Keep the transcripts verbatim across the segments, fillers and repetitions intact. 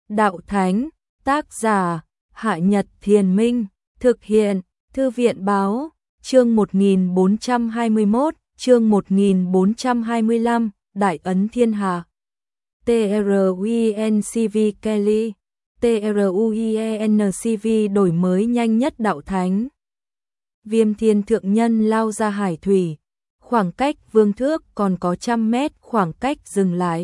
đạo thánh, tác giả, Hạ Nhật Thiền Minh, thực hiện, Thư viện Báo, chương một nghìn bốn trăm hai mươi mốt, chương một nghìn bốn trăm hai mươi lăm, Đại ấn thiên hạ. TRUINCV Kelly, TRUIENCV đổi mới nhanh nhất đạo thánh. Viêm Thiên Thượng Nhân lao ra hải thủy, khoảng cách vương thước còn có trăm mét, khoảng cách dừng lại.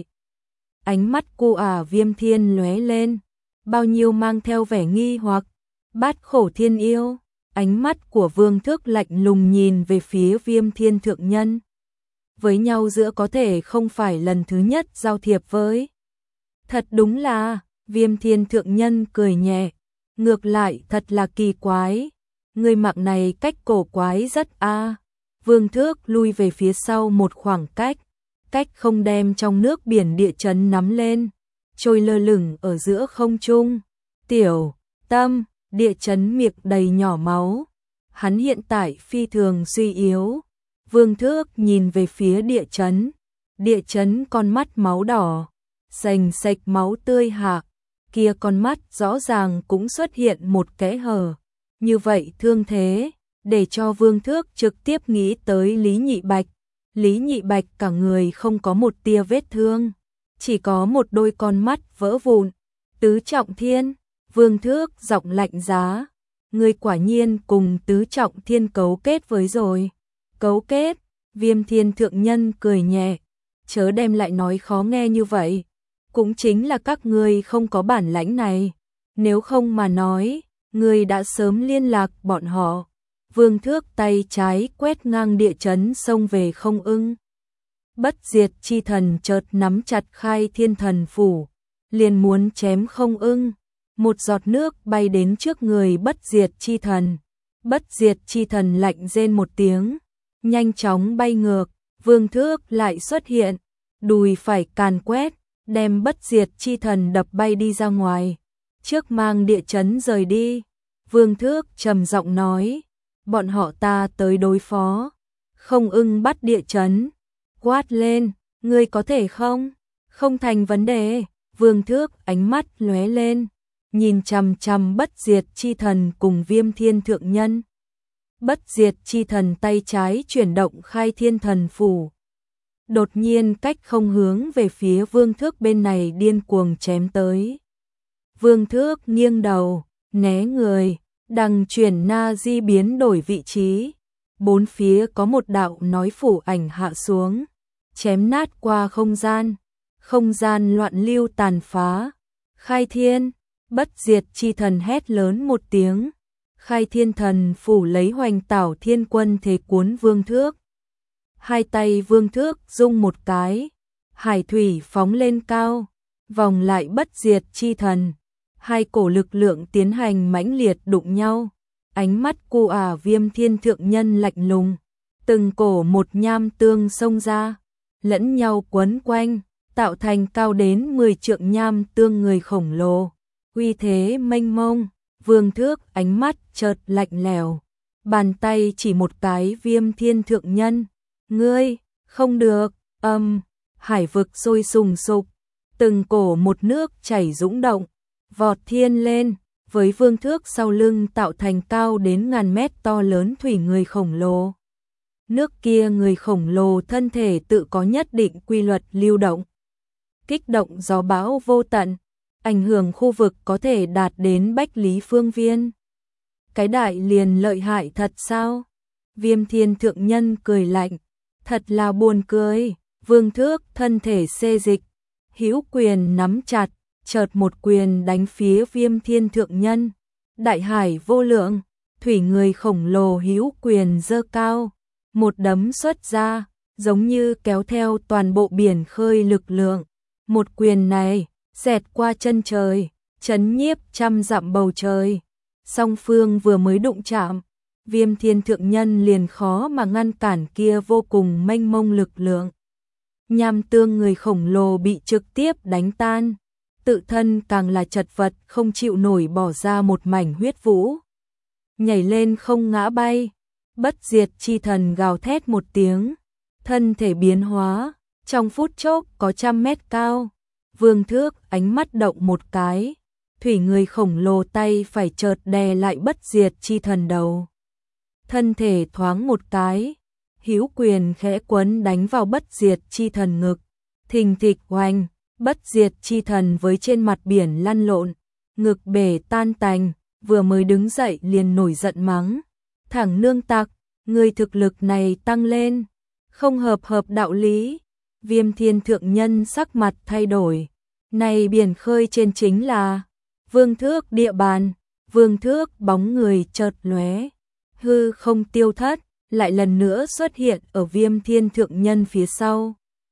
Ánh mắt cô ả Viêm Thiên lóe lên, bao nhiêu mang theo vẻ nghi hoặc. Bát Khổ Thiên Yêu, ánh mắt của vương thước lạnh lùng nhìn về phía Viêm Thiên Thượng Nhân. Với nhau giữa có thể không phải lần thứ nhất giao thiệp với. Thật đúng là, Viêm Thiên Thượng Nhân cười nhẹ, ngược lại thật là kỳ quái. Người mạng này cách cổ quái rất a. À. Vương thước lui về phía sau một khoảng cách, cách không đem trong nước biển địa chấn nắm lên, trôi lơ lửng ở giữa không trung. Tiểu Tâm, địa chấn miệng đầy nhỏ máu. Hắn hiện tại phi thường suy yếu. Vương thước nhìn về phía địa chấn, địa chấn con mắt máu đỏ, sành sạch máu tươi hạ, kia con mắt rõ ràng cũng xuất hiện một kẽ hở. Như vậy thương thế, để cho vương thước trực tiếp nghĩ tới Lý Nhị Bạch. Lý Nhị Bạch cả người không có một tia vết thương, chỉ có một đôi con mắt vỡ vụn. Tứ Trọng Thiên, vương thước giọng lạnh giá, người quả nhiên cùng Tứ Trọng Thiên cấu kết với rồi. Cấu kết, Viêm Thiên Thượng Nhân cười nhẹ, chớ đem lại nói khó nghe như vậy. Cũng chính là các ngươi không có bản lãnh này, nếu không mà nói, ngươi đã sớm liên lạc bọn họ. Vương thước tay trái quét ngang địa chấn xông về Không Ưng. Bất diệt chi thần chợt nắm chặt Khai Thiên Thần Phủ, liền muốn chém Không Ưng. Một giọt nước bay đến trước người bất diệt chi thần. Bất diệt chi thần lạnh rên một tiếng, nhanh chóng bay ngược. Vương thước lại xuất hiện, đùi phải càn quét, đem bất diệt chi thần đập bay đi ra ngoài. Trước mang địa chấn rời đi, vương thước trầm giọng nói, bọn họ ta tới đối phó. Không Ưng bắt địa chấn, quát lên, ngươi có thể không? Không thành vấn đề. Vương thước ánh mắt lóe lên, nhìn chằm chằm bất diệt chi thần cùng Viêm Thiên Thượng Nhân. Bất diệt chi thần tay trái chuyển động Khai Thiên Thần Phủ, đột nhiên cách không hướng về phía vương thước bên này điên cuồng chém tới. Vương thước nghiêng đầu, né người, đằng chuyển na di biến đổi vị trí. Bốn phía có một đạo nói phủ ảnh hạ xuống, chém nát qua không gian. Không gian loạn lưu tàn phá. Khai Thiên, bất diệt chi thần hét lớn một tiếng. Khai Thiên Thần Phủ lấy Hoành Tảo Thiên Quân thế cuốn vương thước. Hai tay vương thước rung một cái, hải thủy phóng lên cao, vòng lại bất diệt chi thần. Hai cổ lực lượng tiến hành mãnh liệt đụng nhau. Ánh mắt cô ả Viêm Thiên Thượng Nhân lạnh lùng, từng cổ một nham tương xông ra, lẫn nhau quấn quanh, tạo thành cao đến mười trượng nham tương người khổng lồ, uy thế mênh mông. Vương thước ánh mắt chợt lạnh lẽo, bàn tay chỉ một cái Viêm Thiên Thượng Nhân. Ngươi, không được. Âm, hải vực sôi sùng sục, từng cổ một nước chảy dũng động, vọt thiên lên, với vương thước sau lưng tạo thành cao đến ngàn mét to lớn thủy người khổng lồ. Nước kia người khổng lồ thân thể tự có nhất định quy luật lưu động, kích động gió bão vô tận, ảnh hưởng khu vực có thể đạt đến Bách Lý Phương Viên. Cái đại liền lợi hại thật sao? Viêm Thiên Thượng Nhân cười lạnh, thật là buồn cười. Vương thước thân thể xê dịch, hữu quyền nắm chặt, chợt một quyền đánh phía Viêm Thiên Thượng Nhân. Đại hải vô lượng, thủy người khổng lồ hữu quyền giơ cao, một đấm xuất ra, giống như kéo theo toàn bộ biển khơi lực lượng. Một quyền này xẹt qua chân trời, chấn nhiếp trăm dặm bầu trời. Song phương vừa mới đụng chạm, Viêm Thiên Thượng Nhân liền khó mà ngăn cản kia vô cùng mênh mông lực lượng. Nham tương người khổng lồ bị trực tiếp đánh tan, tự thân càng là chật vật không chịu nổi, bỏ ra một mảnh huyết vũ, nhảy lên không ngã bay. Bất diệt chi thần gào thét một tiếng, thân thể biến hóa, trong phút chốc có trăm mét cao, Vương Thước ánh mắt động một cái, thủy người khổng lồ tay phải chợt đè lại bất diệt chi thần đầu. Thân thể thoáng một cái, hữu quyền khẽ quấn đánh vào bất diệt chi thần ngực, thình thịch oanh, bất diệt chi thần với trên mặt biển lăn lộn, ngực bể tan tành, vừa mới đứng dậy liền nổi giận mắng, thẳng nương tặc, người thực lực này tăng lên, không hợp hợp đạo lý. Viêm Thiên Thượng Nhân sắc mặt thay đổi, này biển khơi trên chính là Vương Thước địa bàn. Vương Thước bóng người chợt lóe, hư không tiêu thất, lại lần nữa xuất hiện ở Viêm Thiên Thượng Nhân phía sau.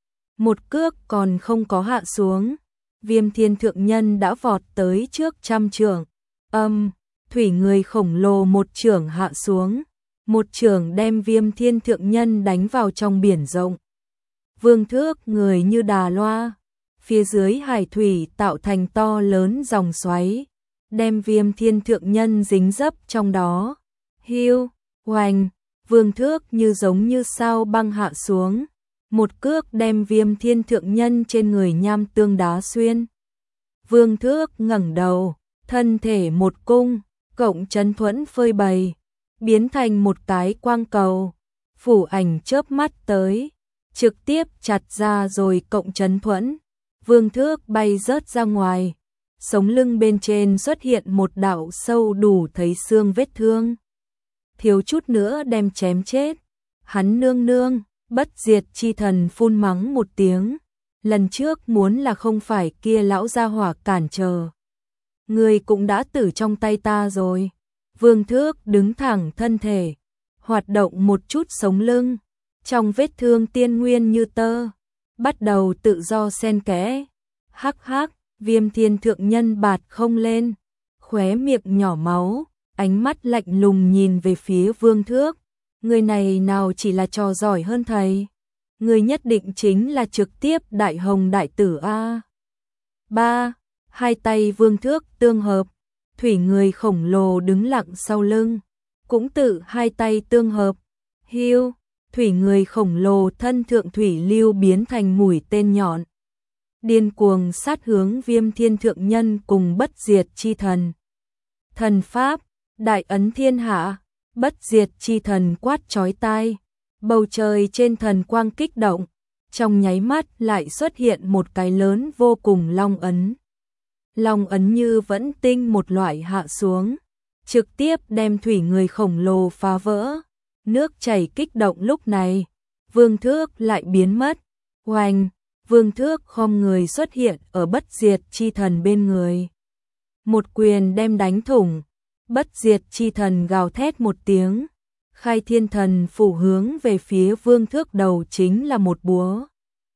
Một cước còn không có hạ xuống, Viêm Thiên Thượng Nhân đã vọt tới trước trăm trượng. Âm, thủy người khổng lồ một chưởng hạ xuống, một chưởng đem Viêm Thiên Thượng Nhân đánh vào trong biển rộng. Vương Thước người như đà loa, phía dưới hải thủy tạo thành to lớn dòng xoáy, đem Viêm Thiên Thượng Nhân dính dấp trong đó. Hiu, oanh, Vương Thước như giống như sao băng hạ xuống, một cước đem Viêm Thiên Thượng Nhân trên người nham tương đá xuyên. Vương Thước ngẩng đầu, thân thể một cung, cộng chấn thuẫn phơi bày, biến thành một cái quang cầu, phủ ảnh chớp mắt tới, trực tiếp chặt ra rồi cộng chấn thuẫn. Vương Thước bay rớt ra ngoài, sống lưng bên trên xuất hiện một đạo sâu đủ thấy xương vết thương, thiếu chút nữa đem chém chết. Hắn nương nương, bất diệt chi thần phun mắng một tiếng, lần trước muốn là không phải kia lão gia hỏa cản trở, người cũng đã tử trong tay ta rồi. Vương Thước đứng thẳng thân thể, hoạt động một chút sống lưng, trong vết thương tiên nguyên như tơ, bắt đầu tự do xen kẽ. Hắc hắc, Viêm Thiên Thượng Nhân bạt không lên, khóe miệng nhỏ máu, ánh mắt lạnh lùng nhìn về phía Vương Thước. Người này nào chỉ là trò giỏi hơn thầy, người nhất định chính là trực tiếp đại hồng đại tử a. Ba, hai tay Vương Thước tương hợp, thủy người khổng lồ đứng lặng sau lưng, cũng tự hai tay tương hợp. Hiu, thủy người khổng lồ thân thượng thủy lưu biến thành mũi tên nhọn, điên cuồng sát hướng Viêm Thiên Thượng Nhân cùng bất diệt chi thần. Thần pháp, đại ấn thiên hạ, bất diệt chi thần quát chói tai, bầu trời trên thần quang kích động, trong nháy mắt lại xuất hiện một cái lớn vô cùng long ấn. Long ấn như vẫn tinh một loại hạ xuống, trực tiếp đem thủy người khổng lồ phá vỡ. Nước chảy kích động lúc này, Vương Thước lại biến mất. Oanh, Vương Thước khom người xuất hiện ở bất diệt chi thần bên người, một quyền đem đánh thủng. Bất diệt chi thần gào thét một tiếng, khai thiên thần phủ hướng về phía Vương Thước đầu chính là một búa.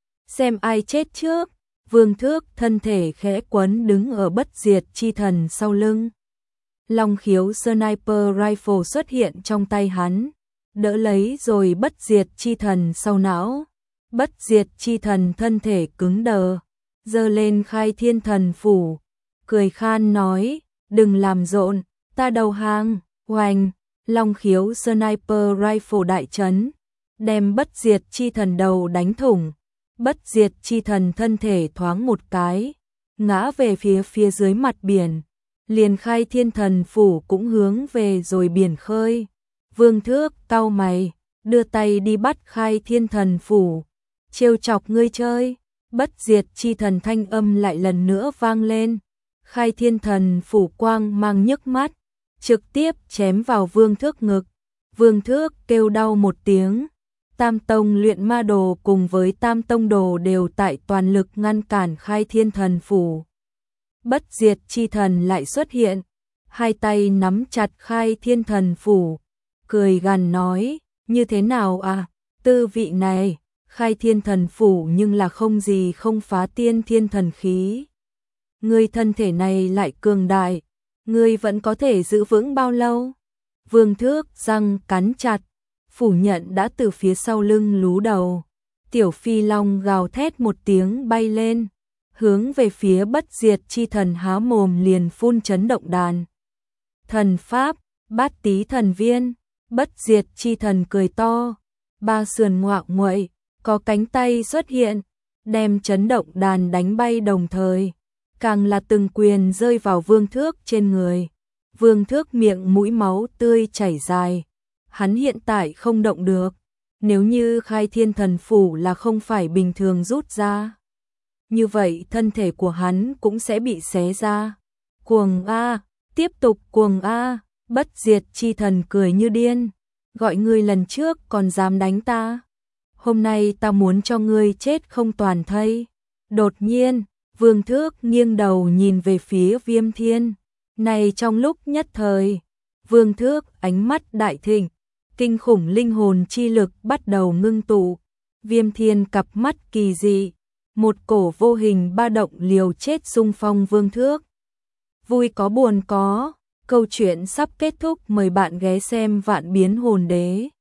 Xem ai chết trước. Vương Thước thân thể khẽ quấn đứng ở bất diệt chi thần sau lưng. Long khiếu sniper rifle xuất hiện trong tay hắn, đỡ lấy rồi bất diệt chi thần sau não. Bất diệt chi thần thân thể cứng đờ, giơ lên khai thiên thần phủ, cười khan nói, đừng làm rộn, ta đầu hàng. Oanh, long khiếu sniper rifle đại chấn, đem bất diệt chi thần đầu đánh thủng. Bất diệt chi thần thân thể thoáng một cái, ngã về phía phía dưới mặt biển, liền khai thiên thần phủ cũng hướng về rồi biển khơi. Vương Thước cau mày, đưa tay đi bắt khai thiên thần phủ, trêu chọc ngươi chơi. Bất diệt chi thần thanh âm lại lần nữa vang lên, khai thiên thần phủ quang mang nhức mắt, trực tiếp chém vào Vương Thước ngực. Vương Thước kêu đau một tiếng. Tam tông luyện ma đồ cùng với tam tông đồ đều tại toàn lực ngăn cản khai thiên thần phủ. Bất diệt chi thần lại xuất hiện, hai tay nắm chặt khai thiên thần phủ, cười gằn nói, như thế nào à, tư vị này, khai thiên thần phủ nhưng là không gì không phá tiên thiên thần khí. Ngươi thân thể này lại cường đại, ngươi vẫn có thể giữ vững bao lâu? Vương Thước răng cắn chặt, phủ nhận đã từ phía sau lưng lú đầu. Tiểu phi long gào thét một tiếng bay lên, hướng về phía bất diệt chi thần há mồm liền phun chấn động đàn. Thần pháp, bát tí thần viên, bất diệt chi thần cười to, ba sườn ngoạo nguậy, có cánh tay xuất hiện, đem chấn động đàn đánh bay đồng thời, càng là từng quyền rơi vào Vương Thước trên người. Vương Thước miệng mũi máu tươi chảy dài, hắn hiện tại không động được, nếu như Khai Thiên Thần Phủ là không phải bình thường rút ra, như vậy thân thể của hắn cũng sẽ bị xé ra. Cuồng a, tiếp tục cuồng a, Bất Diệt Chi Thần cười như điên, gọi ngươi lần trước còn dám đánh ta, hôm nay ta muốn cho ngươi chết không toàn thây. Đột nhiên, Vương Thước nghiêng đầu nhìn về phía Viêm Thiên, này trong lúc nhất thời, Vương Thước ánh mắt đại thịnh, kinh khủng linh hồn chi lực bắt đầu ngưng tụ, Viêm Thiên cặp mắt kỳ dị, một cổ vô hình ba động liều chết xung phong Vương Thước. Vui có buồn có, câu chuyện sắp kết thúc, mời bạn ghé xem Vạn Biến Hồn Đế.